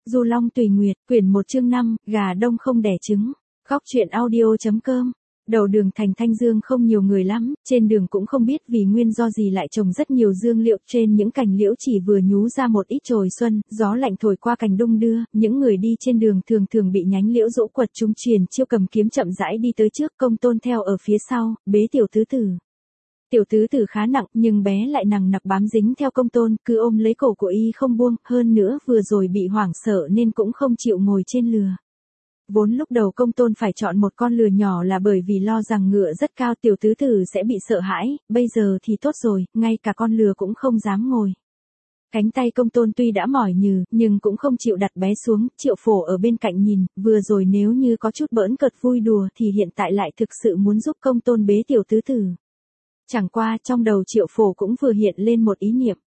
Du Long Tùy Nguyệt, quyển 1 chương 5, gà đông không đẻ trứng. Góc truyện audio.com. Đầu đường thành Thanh Dương không nhiều người lắm, trên đường cũng không biết vì nguyên do gì lại trồng rất nhiều dương liệu, trên những cành liễu chỉ vừa nhú ra một ít chồi xuân, gió lạnh thổi qua cành đung đưa, những người đi trên đường thường thường bị nhánh liễu dỗ quật chúng Truyền Chiêu cầm kiếm chậm rãi đi tới trước, Công Tôn theo ở phía sau, bế tiểu tứ tử. Tiểu tứ tử khá nặng, nhưng bé lại nằng nặc bám dính theo Công Tôn, cứ ôm lấy cổ của y không buông, hơn nữa vừa rồi bị hoảng sợ nên cũng không chịu ngồi trên lừa. Vốn lúc đầu Công Tôn phải chọn một con lừa nhỏ là bởi vì lo rằng ngựa rất cao tiểu tứ tử sẽ bị sợ hãi, bây giờ thì tốt rồi, ngay cả con lừa cũng không dám ngồi. Cánh tay Công Tôn tuy đã mỏi nhừ, nhưng cũng không chịu đặt bé xuống, Triệu Phổ ở bên cạnh nhìn, vừa rồi nếu như có chút bỡn cợt vui đùa thì hiện tại lại thực sự muốn giúp Công Tôn bế tiểu tứ tử. Chẳng qua trong đầu Triệu Phổ cũng vừa hiện lên một ý niệm.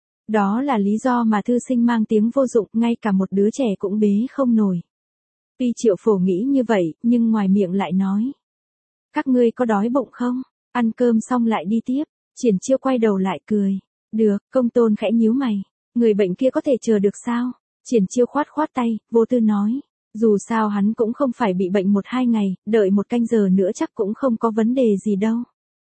Đó là lý do mà thư sinh mang tiếng vô dụng, ngay cả một đứa trẻ cũng bế không nổi. Tuy Triệu Phổ nghĩ như vậy, nhưng ngoài miệng lại nói. Các ngươi có đói bụng không? Ăn cơm xong lại đi tiếp. Triển Chiêu quay đầu lại cười. Được, Công Tôn khẽ nhíu mày. Người bệnh kia có thể chờ được sao? Triển Chiêu khoát khoát tay, vô tư nói. Dù sao hắn cũng không phải bị bệnh 1-2 ngày, đợi 1 canh giờ nữa chắc cũng không có vấn đề gì đâu.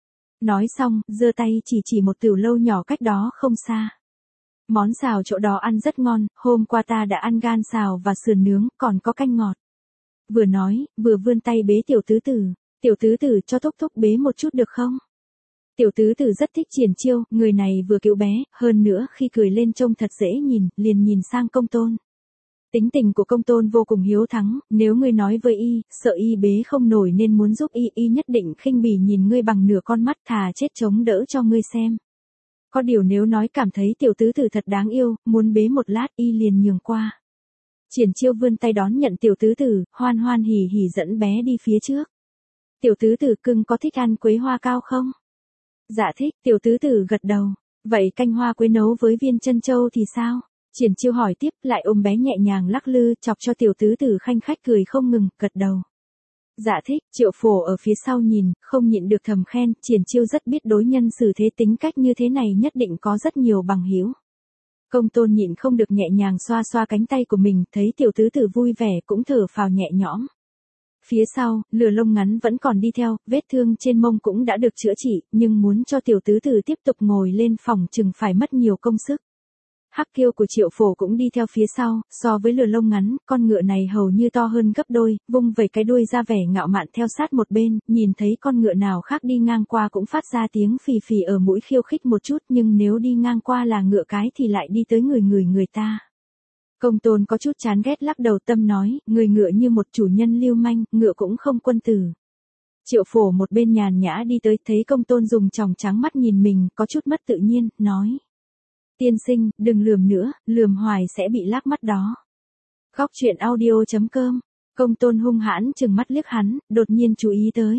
Nói xong, giơ tay chỉ một tiểu lâu nhỏ cách đó không xa. Món xào chỗ đó ăn rất ngon, hôm qua ta đã ăn gan xào và sườn nướng, còn có canh ngọt. Vừa nói, vừa vươn tay bế tiểu tứ tử. Tiểu tứ tử cho thúc thúc bế một chút được không? Tiểu tứ tử rất thích Triển Chiêu, người này vừa cứu bé, hơn nữa khi cười lên trông thật dễ nhìn, liền nhìn sang Công Tôn. Tính tình của Công Tôn vô cùng hiếu thắng, nếu ngươi nói với y, sợ y bế không nổi nên muốn giúp y nhất định khinh bỉ nhìn ngươi bằng nửa con mắt, thà chết chống đỡ cho ngươi xem. Có điều nếu nói cảm thấy tiểu tứ tử thật đáng yêu, muốn bế một lát y liền nhường qua. Triển Chiêu vươn tay đón nhận tiểu tứ tử, hoan hoan hỉ hỉ dẫn bé đi phía trước. Tiểu tứ tử cưng có thích ăn quế hoa cao không? Dạ thích, tiểu tứ tử gật đầu. Vậy canh hoa quế nấu với viên trân châu thì sao? Triển Chiêu hỏi tiếp, lại ôm bé nhẹ nhàng lắc lư, chọc cho tiểu tứ tử khanh khách cười không ngừng, gật đầu. Dạ thích, Triệu Phổ ở phía sau nhìn, không nhịn được thầm khen, Triển Chiêu rất biết đối nhân xử thế, tính cách như thế này nhất định có rất nhiều bằng hữu. Công Tôn nhịn không được nhẹ nhàng xoa xoa cánh tay của mình, thấy tiểu tứ tử vui vẻ cũng thở phào nhẹ nhõm. Phía sau, lừa lông ngắn vẫn còn đi theo, vết thương trên mông cũng đã được chữa trị, nhưng muốn cho tiểu tứ tử tiếp tục ngồi lên phòng chừng phải mất nhiều công sức. Hắc Kiêu của Triệu Phổ cũng đi theo phía sau, so với lừa lông ngắn, con ngựa này hầu như to hơn gấp đôi, vung vẩy cái đuôi ra vẻ ngạo mạn theo sát một bên, nhìn thấy con ngựa nào khác đi ngang qua cũng phát ra tiếng phì phì ở mũi khiêu khích một chút, nhưng nếu đi ngang qua là ngựa cái thì lại đi tới người ta. Công Tôn có chút chán ghét lắc đầu tâm nói, người ngựa như một chủ nhân lưu manh, ngựa cũng không quân tử. Triệu Phổ một bên nhàn nhã đi tới, thấy Công Tôn dùng tròng trắng mắt nhìn mình, có chút mất tự nhiên, nói. Tiên sinh, đừng lườm nữa, lườm hoài sẽ bị lác mắt đó. Góc truyện audio.com. Công Tôn hung hãn chừng mắt liếc hắn, đột nhiên chú ý tới.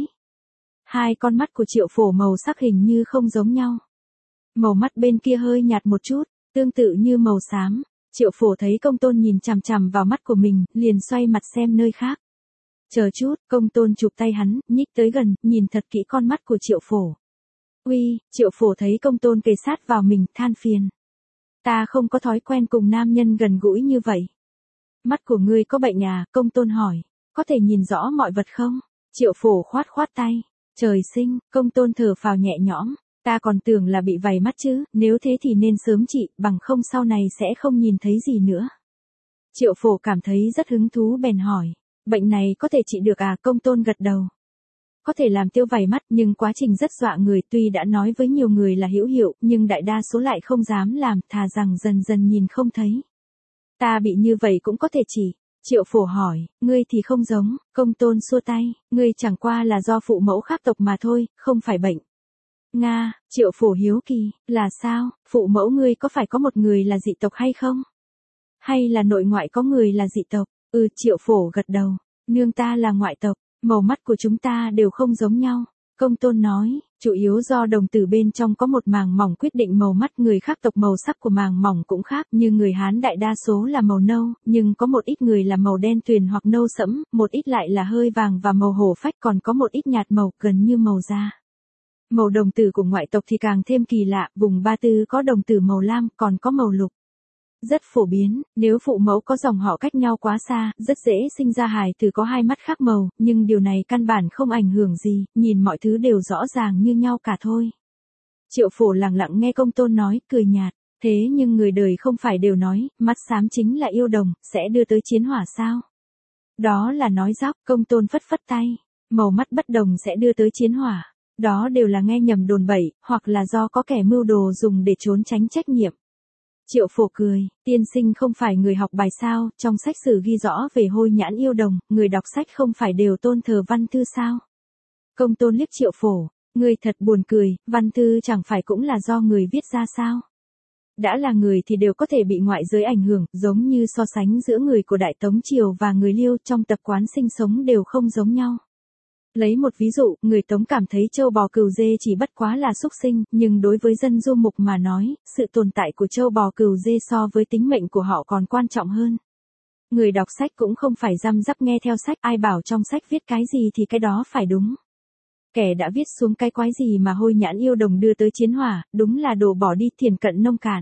Hai con mắt của Triệu Phổ màu sắc hình như không giống nhau. Màu mắt bên kia hơi nhạt một chút, tương tự như màu xám. Triệu Phổ thấy Công Tôn nhìn chằm chằm vào mắt của mình, liền xoay mặt xem nơi khác. Chờ chút, Công Tôn chụp tay hắn, nhích tới gần, nhìn thật kỹ con mắt của Triệu Phổ. Uy, Triệu Phổ thấy Công Tôn kề sát vào mình, than phiền. Ta không có thói quen cùng nam nhân gần gũi như vậy. Mắt của ngươi có bệnh à? Công Tôn hỏi. Có thể nhìn rõ mọi vật không? Triệu Phổ khoát khoát tay. Trời sinh, Công Tôn thở phào nhẹ nhõm. Ta còn tưởng là bị vầy mắt chứ, nếu thế thì nên sớm trị, bằng không sau này sẽ không nhìn thấy gì nữa. Triệu Phổ cảm thấy rất hứng thú bèn hỏi. Bệnh này có thể trị được à? Công Tôn gật đầu. Có thể làm tiêu vảy mắt, nhưng quá trình rất dọa người, tuy đã nói với nhiều người là hữu hiệu, nhưng đại đa số lại không dám làm, thà rằng dần dần nhìn không thấy. Ta bị như vậy cũng có thể chỉ. Triệu Phổ hỏi, ngươi thì không giống. Công Tôn xua tay, ngươi chẳng qua là do phụ mẫu khác tộc mà thôi, không phải bệnh. Nga, Triệu Phổ hiếu kỳ, là sao, phụ mẫu ngươi có phải có một người là dị tộc hay không? Hay là nội ngoại có người là dị tộc? Triệu Phổ gật đầu, nương ta là ngoại tộc. Màu mắt của chúng ta đều không giống nhau. Công Tôn nói, chủ yếu do đồng tử bên trong có một màng mỏng quyết định màu mắt, người khác tộc màu sắc của màng mỏng cũng khác, như người Hán đại đa số là màu nâu, nhưng có một ít người là màu đen tuyền hoặc nâu sẫm, một ít lại là hơi vàng và màu hổ phách, còn có một ít nhạt màu, gần như màu da. Màu đồng tử của ngoại tộc thì càng thêm kỳ lạ, vùng Ba Tư có đồng tử màu lam, còn có màu lục. Rất phổ biến, nếu phụ mẫu có dòng họ cách nhau quá xa, rất dễ sinh ra hài tử có hai mắt khác màu, nhưng điều này căn bản không ảnh hưởng gì, nhìn mọi thứ đều rõ ràng như nhau cả thôi. Triệu Phổ lặng lặng nghe Công Tôn nói, cười nhạt, thế nhưng người đời không phải đều nói, mắt xám chính là yêu đồng, sẽ đưa tới chiến hỏa sao? Đó là nói dóc. Công Tôn phất phất tay, màu mắt bất đồng sẽ đưa tới chiến hỏa. Đó đều là nghe nhầm đồn bậy, hoặc là do có kẻ mưu đồ dùng để trốn tránh trách nhiệm. Triệu Phổ cười, tiên sinh không phải người học bài sao, trong sách sử ghi rõ về hôi nhãn yêu đồng, người đọc sách không phải đều tôn thờ văn thư sao? Công Tôn liếc Triệu Phổ, người thật buồn cười, văn thư chẳng phải cũng là do người viết ra sao? Đã là người thì đều có thể bị ngoại giới ảnh hưởng, giống như so sánh giữa người của Đại Tống Triều và người Liêu trong tập quán sinh sống đều không giống nhau. Lấy một ví dụ, người Tống cảm thấy trâu bò cừu dê chỉ bất quá là súc sinh, nhưng đối với dân du mục mà nói, sự tồn tại của trâu bò cừu dê so với tính mệnh của họ còn quan trọng hơn. Người đọc sách cũng không phải răm rắp nghe theo sách, ai bảo trong sách viết cái gì thì cái đó phải đúng. Kẻ đã viết xuống cái quái gì mà hôi nhãn yêu đồng đưa tới chiến hỏa, đúng là đồ bỏ đi thiền cận nông cạn.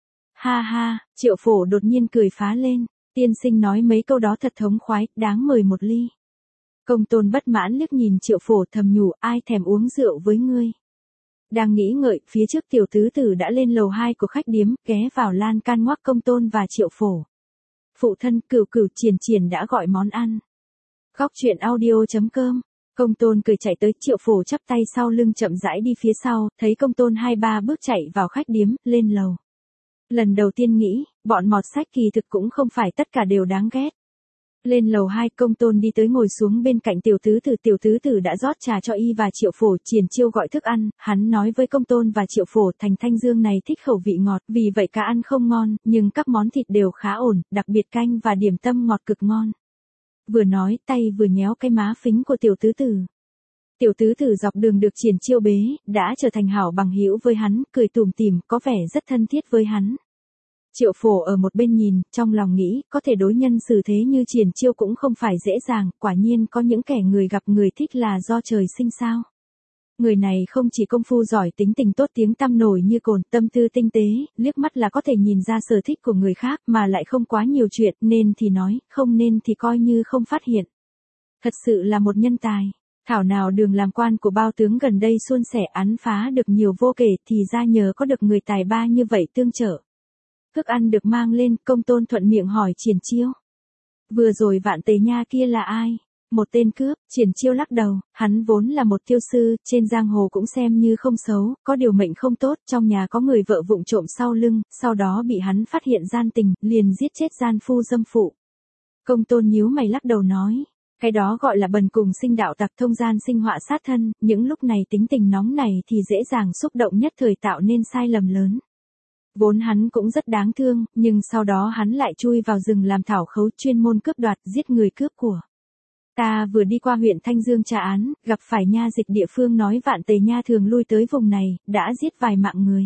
Ha ha, Triệu Phổ đột nhiên cười phá lên, tiên sinh nói mấy câu đó thật thống khoái, đáng mời một ly. Công Tôn bất mãn liếc nhìn Triệu Phổ thầm nhủ, ai thèm uống rượu với ngươi. Đang nghĩ ngợi, phía trước tiểu tứ tử đã lên lầu 2 của khách điếm, ghé vào lan can ngoắc Công Tôn và Triệu Phổ. Phụ thân, Cửu Cửu Triển Triển đã gọi món ăn. Góc truyện audio.com. Công Tôn cười chạy tới, Triệu Phổ chắp tay sau lưng chậm rãi đi phía sau, thấy Công Tôn 2-3 bước chạy vào khách điếm, lên lầu. Lần đầu tiên nghĩ, bọn mọt sách kỳ thực cũng không phải tất cả đều đáng ghét. Lên lầu 2, Công Tôn đi tới ngồi xuống bên cạnh tiểu tứ tử đã rót trà cho y và Triệu Phổ. Triển Chiêu gọi thức ăn, hắn nói với Công Tôn và Triệu Phổ, Thành Thanh Dương này thích khẩu vị ngọt, vì vậy cá ăn không ngon, nhưng các món thịt đều khá ổn, đặc biệt canh và điểm tâm ngọt cực ngon. Vừa nói, tay vừa nhéo cái má phính của tiểu tứ tử. Tiểu tứ tử dọc đường được Triển Chiêu bế, đã trở thành hảo bằng hữu với hắn, cười tủm tỉm, có vẻ rất thân thiết với hắn. Triệu Phổ ở một bên nhìn, trong lòng nghĩ, có thể đối nhân xử thế như Triển Chiêu cũng không phải dễ dàng, quả nhiên có những kẻ người gặp người thích là do trời sinh sao. Người này không chỉ công phu giỏi, tính tình tốt, tiếng tăm nổi như cồn, tâm tư tinh tế, liếc mắt là có thể nhìn ra sở thích của người khác, mà lại không quá nhiều chuyện, nên thì nói, không nên thì coi như không phát hiện. Thật sự là một nhân tài. Thảo nào đường làm quan của Bao tướng gần đây suôn sẻ, án phá được nhiều vô kể, thì ra nhờ có được người tài ba như vậy tương trợ. Thức ăn được mang lên, Công Tôn thuận miệng hỏi Triển Chiêu. Vừa rồi Vạn Tề Nha kia là ai? Một tên cướp. Triển Chiêu lắc đầu, hắn vốn là một tiêu sư, trên giang hồ cũng xem như không xấu, có điều mệnh không tốt, trong nhà có người vợ vụng trộm sau lưng, sau đó bị hắn phát hiện gian tình, liền giết chết gian phu dâm phụ. Công Tôn nhíu mày lắc đầu nói, cái đó gọi là bần cùng sinh đạo tặc, thông gian sinh họa sát thân, những lúc này tính tình nóng này thì dễ dàng xúc động nhất thời tạo nên sai lầm lớn. Vốn hắn cũng rất đáng thương, nhưng sau đó hắn lại chui vào rừng làm thảo khấu, chuyên môn cướp đoạt, giết người cướp của. Ta vừa đi qua huyện Thanh Dương tra án, gặp phải nha dịch địa phương nói Vạn Tề Nha thường lui tới vùng này, đã giết vài mạng người.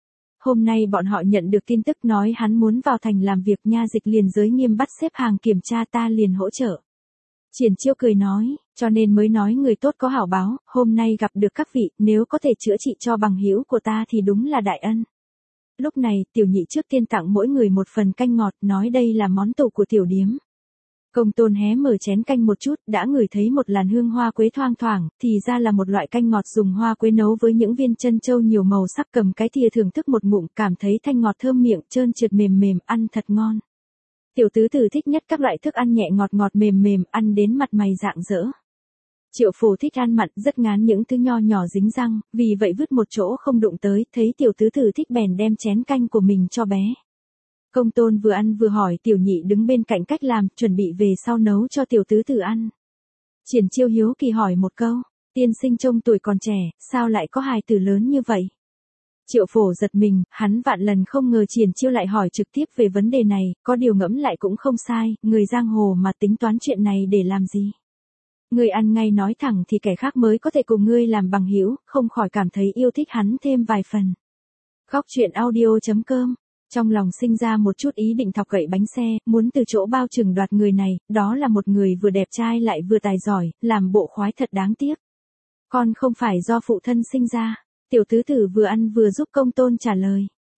Hôm nay bọn họ nhận được tin tức nói hắn muốn vào thành làm việc, nha dịch liền giới nghiêm bắt xếp hàng kiểm tra, ta liền hỗ trợ. Triển Chiêu cười nói, cho nên mới nói người tốt có hảo báo, hôm nay gặp được các vị, nếu có thể chữa trị cho bằng hữu của ta thì đúng là đại ân. Lúc này, tiểu nhị trước tiên tặng mỗi người một phần canh ngọt, nói đây là món tủ của tiểu điếm. Công Tôn hé mở chén canh một chút, đã ngửi thấy một làn hương hoa quế thoang thoảng, thì ra là một loại canh ngọt dùng hoa quế nấu với những viên chân châu nhiều màu sắc, cầm cái thìa thưởng thức một ngụm, cảm thấy thanh ngọt thơm miệng, trơn trượt mềm mềm, ăn thật ngon. Tiểu tứ tử thích nhất các loại thức ăn nhẹ ngọt ngọt mềm mềm, ăn đến mặt mày rạng rỡ. Triệu Phổ thích ăn mặn, rất ngán những thứ nho nhỏ dính răng, vì vậy vứt một chỗ không đụng tới, thấy tiểu tứ tử thích bèn đem chén canh của mình cho bé. Công Tôn vừa ăn vừa hỏi tiểu nhị đứng bên cạnh cách làm, chuẩn bị về sau nấu cho tiểu tứ tử ăn. Triển Chiêu hiếu kỳ hỏi một câu, tiên sinh trông tuổi còn trẻ, sao lại có hài tử lớn như vậy? Triệu Phổ giật mình, hắn vạn lần không ngờ Triển Chiêu lại hỏi trực tiếp về vấn đề này, có điều ngẫm lại cũng không sai, người giang hồ mà tính toán chuyện này để làm gì? Ngươi ăn ngay nói thẳng thì kẻ khác mới có thể cùng ngươi làm bằng hữu, không khỏi cảm thấy yêu thích hắn thêm vài phần. Góc truyện audio.com. Trong lòng sinh ra một chút ý định thọc gậy bánh xe, muốn từ chỗ Bao Trừng đoạt người này, đó là một người vừa đẹp trai lại vừa tài giỏi, làm bộ khoái thật đáng tiếc. Con không phải do phụ thân sinh ra. Tiểu tứ tử vừa ăn vừa giúp Công Tôn trả lời.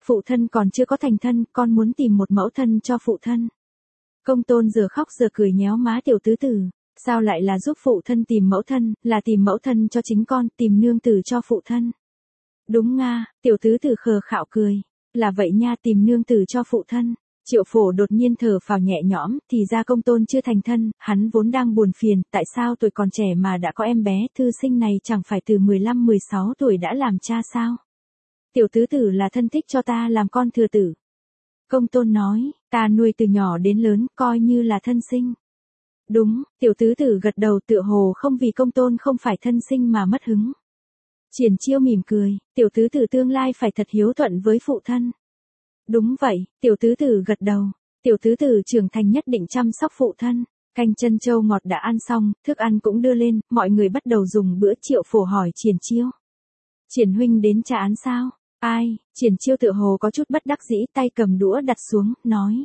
Phụ thân còn chưa có thành thân, con muốn tìm một mẫu thân cho phụ thân. Công tôn giờ khóc giờ cười nhéo má tiểu tứ tử. Sao lại là giúp phụ thân tìm mẫu thân, là tìm mẫu thân cho chính con, tìm nương tử cho phụ thân. Đúng nga, tiểu tứ tử khờ khạo cười. Là vậy nha, tìm nương tử cho phụ thân. Triệu Phổ đột nhiên thở phào nhẹ nhõm, thì ra công tôn chưa thành thân, hắn vốn đang buồn phiền, tại sao tuổi còn trẻ mà đã có em bé, thư sinh này chẳng phải từ 15-16 tuổi đã làm cha sao? Tiểu tứ tử là thân thích cho ta làm con thừa tử. Công tôn nói, ta nuôi từ nhỏ đến lớn, coi như là thân sinh. Đúng, tiểu tứ tử gật đầu tựa hồ không vì công tôn không phải thân sinh mà mất hứng. Triển Chiêu mỉm cười, tiểu tứ tử tương lai phải thật hiếu thuận với phụ thân. Đúng vậy, tiểu tứ tử gật đầu, tiểu tứ tử trưởng thành nhất định chăm sóc phụ thân. Canh chân châu ngọt đã ăn xong, thức ăn cũng đưa lên, mọi người bắt đầu dùng bữa. Triệu Phổ hỏi Triển Chiêu. Triển huynh đến trả án sao? Ai? Triển Chiêu tựa hồ có chút bất đắc dĩ, tay cầm đũa đặt xuống, nói.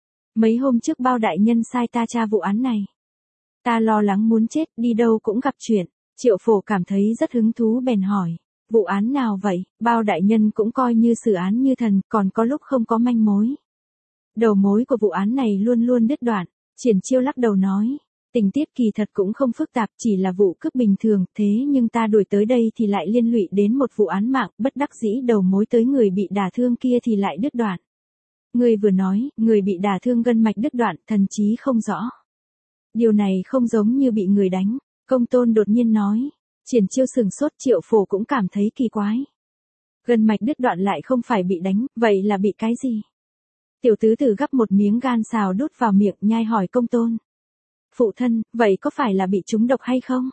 Mấy hôm trước bao đại nhân sai ta tra vụ án này. Ta lo lắng muốn chết, đi đâu cũng gặp chuyện. Triệu Phổ cảm thấy rất hứng thú bèn hỏi. Vụ án nào vậy? Bao đại nhân cũng coi như xử án như thần, còn có lúc không có manh mối. Đầu mối của vụ án này luôn luôn đứt đoạn. Triển Chiêu lắc đầu nói. Tình tiết kỳ thật cũng không phức tạp, chỉ là vụ cướp bình thường, thế nhưng ta đuổi tới đây thì lại liên lụy đến một vụ án mạng, bất đắc dĩ đầu mối tới người bị đả thương kia thì lại đứt đoạn. Người vừa nói, người bị đả thương gân mạch đứt đoạn, thần trí không rõ. Điều này không giống như bị người đánh, công tôn đột nhiên nói. Triển Chiêu sừng sốt, Triệu Phổ cũng cảm thấy kỳ quái. Gân mạch đứt đoạn lại không phải bị đánh, vậy là bị cái gì? Tiểu tứ tử gắp một miếng gan xào đút vào miệng nhai hỏi công tôn. Phụ thân, vậy có phải là bị trúng độc hay không?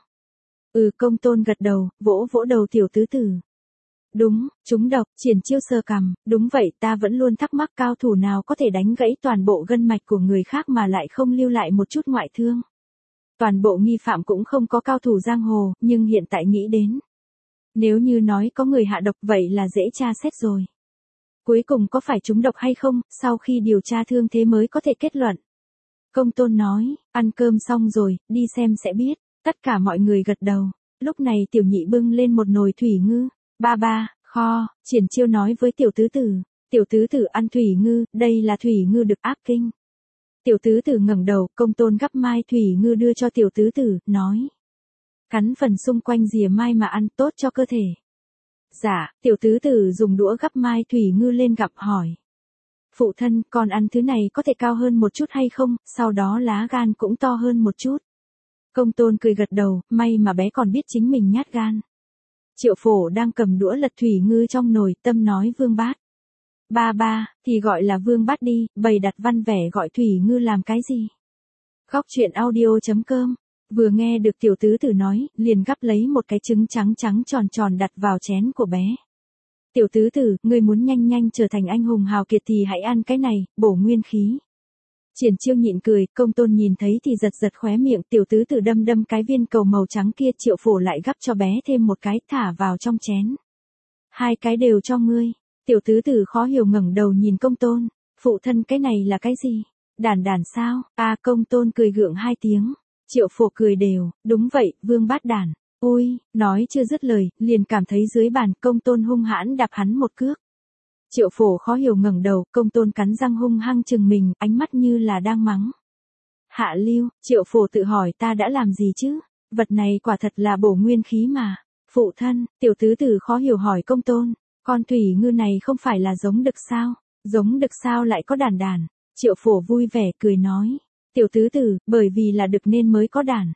Công tôn gật đầu, vỗ vỗ đầu tiểu tứ tử. Đúng, trúng độc. Triển Chiêu sờ cằm, đúng vậy, ta vẫn luôn thắc mắc cao thủ nào có thể đánh gãy toàn bộ gân mạch của người khác mà lại không lưu lại một chút ngoại thương. Toàn bộ nghi phạm cũng không có cao thủ giang hồ, nhưng hiện tại nghĩ đến. Nếu như nói có người hạ độc vậy là dễ tra xét rồi. Cuối cùng có phải trúng độc hay không, sau khi điều tra thương thế mới có thể kết luận. Công tôn nói, ăn cơm xong rồi, đi xem sẽ biết. Tất cả mọi người gật đầu. Lúc này tiểu nhị bưng lên một nồi thủy ngư. Ba, kho. Triển Chiêu nói với tiểu tứ tử. Tiểu tứ tử ăn thủy ngư, đây là thủy ngư được áp kinh. Tiểu tứ tử ngẩng đầu, công tôn gắp mai thủy ngư đưa cho tiểu tứ tử, nói. Cắn phần xung quanh rìa mai mà ăn tốt cho cơ thể. Dạ, tiểu tứ tử dùng đũa gắp mai thủy ngư lên gặm hỏi. Phụ thân, con ăn thứ này có thể cao hơn một chút hay không, sau đó lá gan cũng to hơn một chút. Công tôn cười gật đầu, may mà bé còn biết chính mình nhát gan. Triệu Phổ đang cầm đũa lật thủy ngư trong nồi, tâm nói Vương Bát. Ba, thì gọi là Vương Bát đi, bày đặt văn vẻ gọi thủy ngư làm cái gì? Góc truyện audio.com. Vừa nghe được tiểu tứ tử nói, liền gắp lấy một cái trứng trắng trắng tròn tròn đặt vào chén của bé. Tiểu tứ tử, ngươi muốn nhanh nhanh trở thành anh hùng hào kiệt thì hãy ăn cái này, bổ nguyên khí. Triển Chiêu nhịn cười, công tôn nhìn thấy thì giật giật khóe miệng, tiểu tứ tử đâm cái viên cầu màu trắng kia, Triệu Phổ lại gắp cho bé thêm một cái, thả vào trong chén. Hai cái đều cho ngươi. Tiểu tứ tử khó hiểu ngẩng đầu nhìn công tôn, phụ thân cái này là cái gì? Đàn sao? Công tôn cười gượng hai tiếng. Triệu Phổ cười đều, đúng vậy, Vương Bát đàn. Ôi, nói chưa dứt lời, liền cảm thấy dưới bàn công tôn hung hãn đạp hắn một cước. Triệu Phổ khó hiểu ngẩng đầu, công tôn cắn răng hung hăng chừng mình, ánh mắt như là đang mắng. Hạ lưu, Triệu Phổ tự hỏi ta đã làm gì chứ? Vật này quả thật là bổ nguyên khí mà. Phụ thân, tiểu tứ tử khó hiểu hỏi công tôn, con thủy ngư này không phải là giống đực sao? Giống đực sao lại có đàn? Triệu Phổ vui vẻ cười nói. Tiểu tứ tử, bởi vì là đực nên mới có đàn.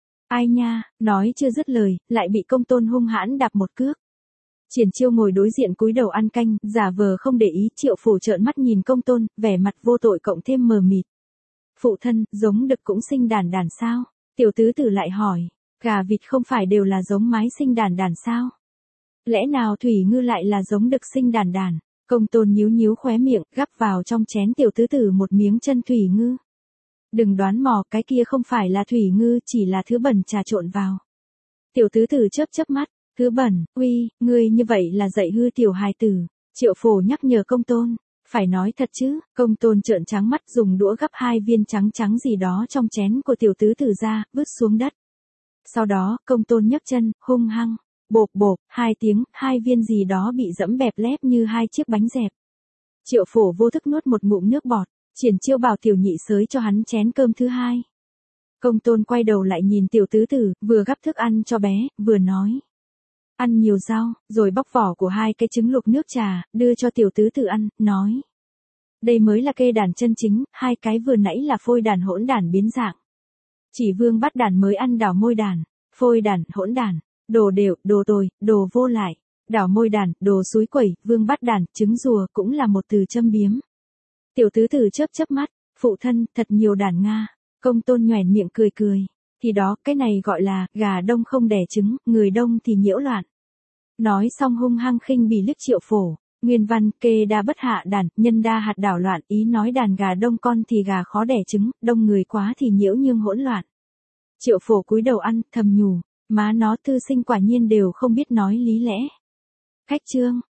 Ai nha, nói chưa dứt lời, lại bị công tôn hung hãn đạp một cước. Triển Chiêu ngồi đối diện cúi đầu ăn canh, giả vờ không để ý, Triệu Phổ trợn mắt nhìn công tôn, vẻ mặt vô tội cộng thêm mờ mịt. Phụ thân, giống đực cũng sinh đàn sao? Tiểu tứ tử lại hỏi, gà vịt không phải đều là giống mái sinh đàn sao? Lẽ nào thủy ngư lại là giống đực sinh đàn? Công tôn nhíu khóe miệng, gắp vào trong chén tiểu tứ tử một miếng chân thủy ngư. Đừng đoán mò, cái kia không phải là thủy ngư, chỉ là thứ bẩn trà trộn vào. Tiểu tứ tử chớp mắt, thứ bẩn, uy, ngươi như vậy là dạy hư tiểu hài tử. Triệu Phổ nhắc nhở công tôn, phải nói thật chứ. Công tôn trợn trắng mắt dùng đũa gắp hai viên trắng gì đó trong chén của tiểu tứ tử ra, vứt xuống đất. Sau đó, công tôn nhấc chân, hung hăng, bộp, hai tiếng, hai viên gì đó bị dẫm bẹp lép như hai chiếc bánh dẹp. Triệu Phổ vô thức nuốt một ngụm nước bọt, Triển Chiêu bảo tiểu nhị xới cho hắn chén cơm thứ hai. Công Tôn quay đầu lại nhìn tiểu tứ tử, vừa gắp thức ăn cho bé, vừa nói. Ăn nhiều rau, rồi bóc vỏ của hai cái trứng luộc nước trà, đưa cho tiểu tứ tử ăn, nói. Đây mới là kê đàn chân chính, hai cái vừa nãy là phôi đàn hỗn đàn biến dạng. Chỉ Vương Bắt Đàn mới ăn đảo môi đàn, phôi đàn, hỗn đàn, đồ đều, đồ tồi, đồ vô lại. Đảo môi đàn, đồ suối quẩy, Vương Bắt Đàn, trứng rùa cũng là một từ châm biếm. Tiểu tứ tử chớp chớp mắt, phụ thân, thật nhiều đàn Nga. Công Tôn nhoẻn miệng cười cười. Thì đó, cái này gọi là, gà đông không đẻ trứng, người đông thì nhiễu loạn. Nói xong hung hăng khinh bỉ liếc Triệu Phổ. Nguyên văn, kê đa bất hạ đàn, nhân đa hạt đảo loạn, ý nói đàn gà đông con thì gà khó đẻ trứng, đông người quá thì nhiễu nhương hỗn loạn. Triệu Phổ cúi đầu ăn, thầm nhủ, má nó thư sinh quả nhiên đều không biết nói lý lẽ. Khách chương.